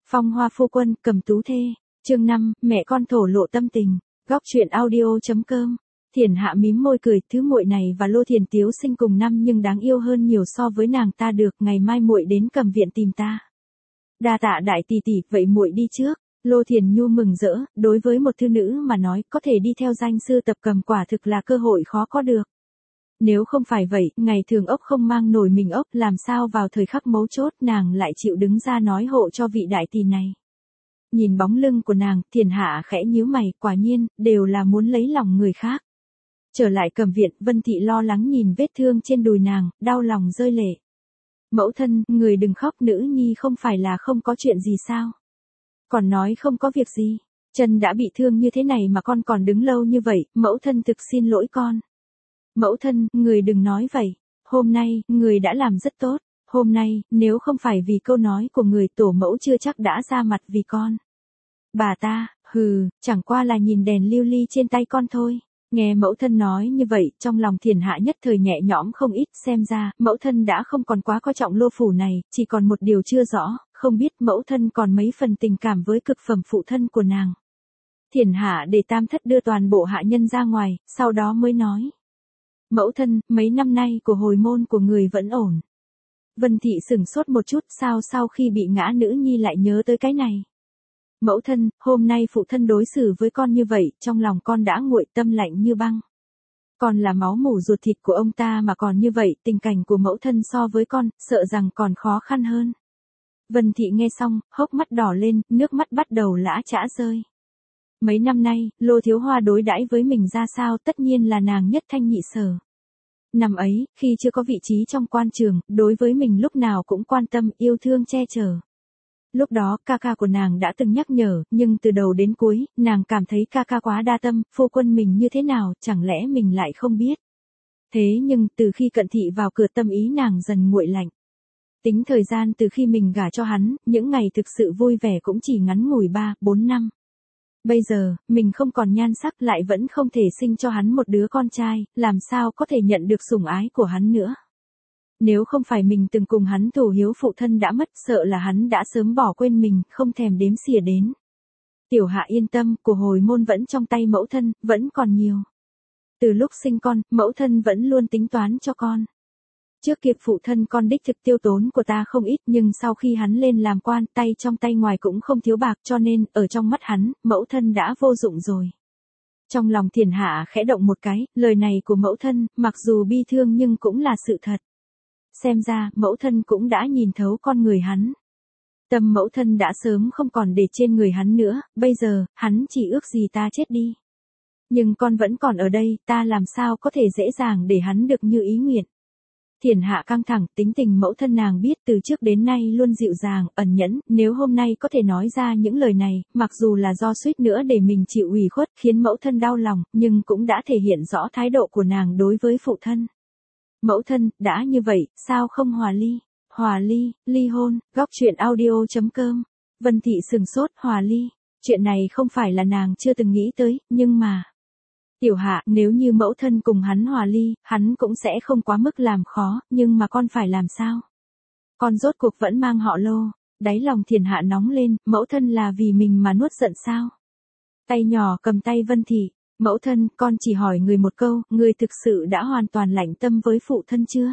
Phong Hoa Phu Quân, Cầm Tú Thê, chương 5, mẹ con thổ lộ tâm tình, góc truyện audio.com. Thiển Hạ mím môi cười, thứ muội này và Lô Thiền Tiếu sinh cùng năm nhưng đáng yêu hơn nhiều so với nàng ta được, ngày mai muội đến Cầm viện tìm ta. Đa tạ đại tỷ tỷ, vậy muội đi trước. Lô Thiền Nhu mừng rỡ, đối với một thư nữ mà nói, có thể đi theo danh sư tập cầm quả thực là cơ hội khó có được. Nếu không phải vậy, ngày thường ốc không mang nổi mình ốc, làm sao vào thời khắc mấu chốt nàng lại chịu đứng ra nói hộ cho vị đại tỷ này. Nhìn bóng lưng của nàng, Thiển Hạ khẽ nhíu mày, quả nhiên, đều là muốn lấy lòng người khác. Trở lại Cầm viện, Vân Thị lo lắng nhìn vết thương trên đùi nàng, đau lòng rơi lệ. Mẫu thân, người đừng khóc, nữ nhi không phải là không có chuyện gì sao? Còn nói không có việc gì, chân đã bị thương như thế này mà con còn đứng lâu như vậy, mẫu thân thực xin lỗi con. Mẫu thân, người đừng nói vậy, hôm nay, người đã làm rất tốt, hôm nay, nếu không phải vì câu nói của người tổ mẫu chưa chắc đã ra mặt vì con. Bà ta, chẳng qua là nhìn đèn lưu ly trên tay con thôi. Nghe mẫu thân nói như vậy, trong lòng Thiển Hạ nhất thời nhẹ nhõm không ít, xem ra, mẫu thân đã không còn quá coi trọng Lô phủ này, chỉ còn một điều chưa rõ, không biết mẫu thân còn mấy phần tình cảm với cực phẩm phụ thân của nàng. Thiển Hạ để Tam Thất đưa toàn bộ hạ nhân ra ngoài, sau đó mới nói. Mẫu thân, mấy năm nay của hồi môn của người vẫn ổn. Vân Thị sửng sốt một chút, sao sau khi bị ngã nữ nhi lại nhớ tới cái này. Mẫu thân, hôm nay phụ thân đối xử với con như vậy, trong lòng con đã nguội, tâm lạnh như băng. Con là máu mủ ruột thịt của ông ta mà còn như vậy, tình cảnh của mẫu thân so với con, sợ rằng còn khó khăn hơn. Vân Thị nghe xong, hốc mắt đỏ lên, nước mắt bắt đầu lã chã rơi. Mấy năm nay, Lô Thiếu Hoa đối đãi với mình ra sao, tất nhiên là nàng nhất thanh nhị sở. Năm ấy, khi chưa có vị trí trong quan trường, đối với mình lúc nào cũng quan tâm, yêu thương che chở. Lúc đó, ca ca của nàng đã từng nhắc nhở, nhưng từ đầu đến cuối, nàng cảm thấy ca ca quá đa tâm, phu quân mình như thế nào, chẳng lẽ mình lại không biết. Thế nhưng, từ khi Cận Thị vào cửa, tâm ý nàng dần nguội lạnh. Tính thời gian từ khi mình gả cho hắn, những ngày thực sự vui vẻ cũng chỉ ngắn ngủi 3-4 năm. Bây giờ, mình không còn nhan sắc, lại vẫn không thể sinh cho hắn một đứa con trai, làm sao có thể nhận được sủng ái của hắn nữa. Nếu không phải mình từng cùng hắn thổ hiếu, phụ thân đã mất, sợ là hắn đã sớm bỏ quên mình, không thèm đếm xỉa đến. Tiểu Hạ yên tâm, của hồi môn vẫn trong tay mẫu thân, vẫn còn nhiều. Từ lúc sinh con, mẫu thân vẫn luôn tính toán cho con. Trước kia phụ thân con đích thực tiêu tốn của ta không ít, nhưng sau khi hắn lên làm quan, tay trong tay ngoài cũng không thiếu bạc, cho nên, ở trong mắt hắn, mẫu thân đã vô dụng rồi. Trong lòng Thiển Hạ khẽ động một cái, lời này của mẫu thân, mặc dù bi thương nhưng cũng là sự thật. Xem ra, mẫu thân cũng đã nhìn thấu con người hắn. Tâm mẫu thân đã sớm không còn để trên người hắn nữa, bây giờ, hắn chỉ ước gì ta chết đi. Nhưng con vẫn còn ở đây, ta làm sao có thể dễ dàng để hắn được như ý nguyện. Thiển Hạ căng thẳng, tính tình mẫu thân nàng biết từ trước đến nay luôn dịu dàng, ẩn nhẫn, nếu hôm nay có thể nói ra những lời này, mặc dù là do suýt nữa để mình chịu ủy khuất khiến mẫu thân đau lòng, nhưng cũng đã thể hiện rõ thái độ của nàng đối với phụ thân. Mẫu thân, đã như vậy, sao không hòa ly? Hòa ly, ly hôn, góc truyện audio.com. Vân Thị sừng sốt, hòa ly. Chuyện này không phải là nàng chưa từng nghĩ tới, nhưng mà... Tiểu Hạ, nếu như mẫu thân cùng hắn hòa ly, hắn cũng sẽ không quá mức làm khó, nhưng mà con phải làm sao? Con rốt cuộc vẫn mang họ Lô. Đáy lòng Thiển Hạ nóng lên, mẫu thân là vì mình mà nuốt giận sao? Tay nhỏ cầm tay Vân Thị. Mẫu thân, con chỉ hỏi người một câu, người thực sự đã hoàn toàn lạnh tâm với phụ thân chưa?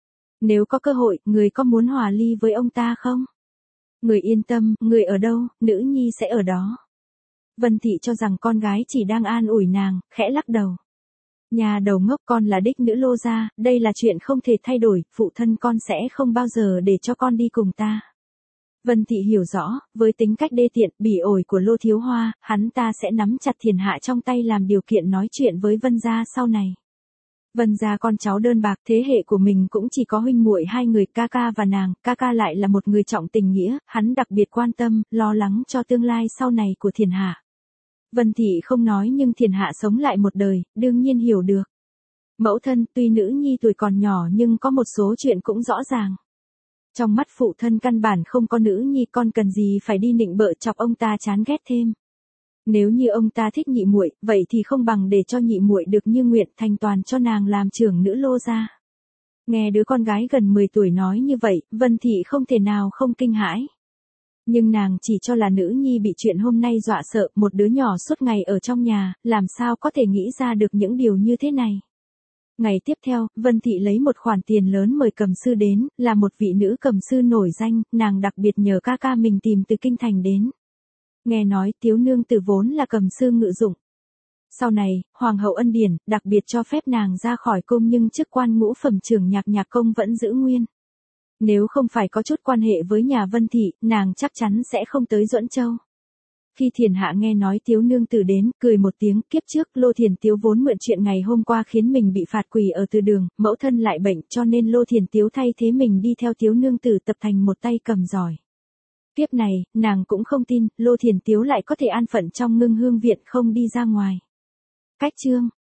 Nếu có cơ hội, người có muốn hòa ly với ông ta không? Người yên tâm, người ở đâu, nữ nhi sẽ ở đó. Vân Thị cho rằng con gái chỉ đang an ủi nàng, khẽ lắc đầu. Nhà đầu ngốc, con là đích nữ Lô gia, đây là chuyện không thể thay đổi, phụ thân con sẽ không bao giờ để cho con đi cùng ta. Vân Thị hiểu rõ, với tính cách đê tiện, bỉ ổi của Lô Thiếu Hoa, hắn ta sẽ nắm chặt Thiển Hạ trong tay làm điều kiện nói chuyện với Vân gia sau này. Vân gia con cháu đơn bạc, thế hệ của mình cũng chỉ có huynh muội hai người, ca ca và nàng, ca ca lại là một người trọng tình nghĩa, hắn đặc biệt quan tâm, lo lắng cho tương lai sau này của Thiển Hạ. Vân Thị không nói nhưng Thiển Hạ sống lại một đời, đương nhiên hiểu được. Mẫu thân, tuy nữ nhi tuổi còn nhỏ nhưng có một số chuyện cũng rõ ràng. Trong mắt phụ thân căn bản không có nữ nhi, con cần gì phải đi nịnh bợ chọc ông ta chán ghét thêm. Nếu như ông ta thích nhị muội, vậy thì không bằng để cho nhị muội được như nguyện, thành toàn cho nàng làm trưởng nữ Lô gia. Nghe đứa con gái gần 10 tuổi nói như vậy, Vân Thị không thể nào không kinh hãi. Nhưng nàng chỉ cho là nữ nhi bị chuyện hôm nay dọa sợ, một đứa nhỏ suốt ngày ở trong nhà, làm sao có thể nghĩ ra được những điều như thế này. Ngày tiếp theo, Vân Thị lấy một khoản tiền lớn mời cầm sư đến, là một vị nữ cầm sư nổi danh, nàng đặc biệt nhờ ca ca mình tìm từ kinh thành đến. Nghe nói Tiếu nương tử vốn là cầm sư ngự dụng. Sau này, Hoàng hậu ân điển, đặc biệt cho phép nàng ra khỏi cung nhưng chức quan ngũ phẩm trưởng nhạc công vẫn giữ nguyên. Nếu không phải có chút quan hệ với nhà Vân Thị, nàng chắc chắn sẽ không tới Duẫn Châu. Khi Thiền Hạ nghe nói Tiếu nương tử đến, cười một tiếng, kiếp trước Lô Thiền Tiếu vốn mượn chuyện ngày hôm qua khiến mình bị phạt quỳ ở từ đường, mẫu thân lại bệnh, cho nên Lô Thiền Tiếu thay thế mình đi theo Tiếu nương tử tập thành một tay cầm giỏi. Kiếp này, nàng cũng không tin, Lô Thiền Tiếu lại có thể an phận trong Ngưng Hương viện không đi ra ngoài. Cách chương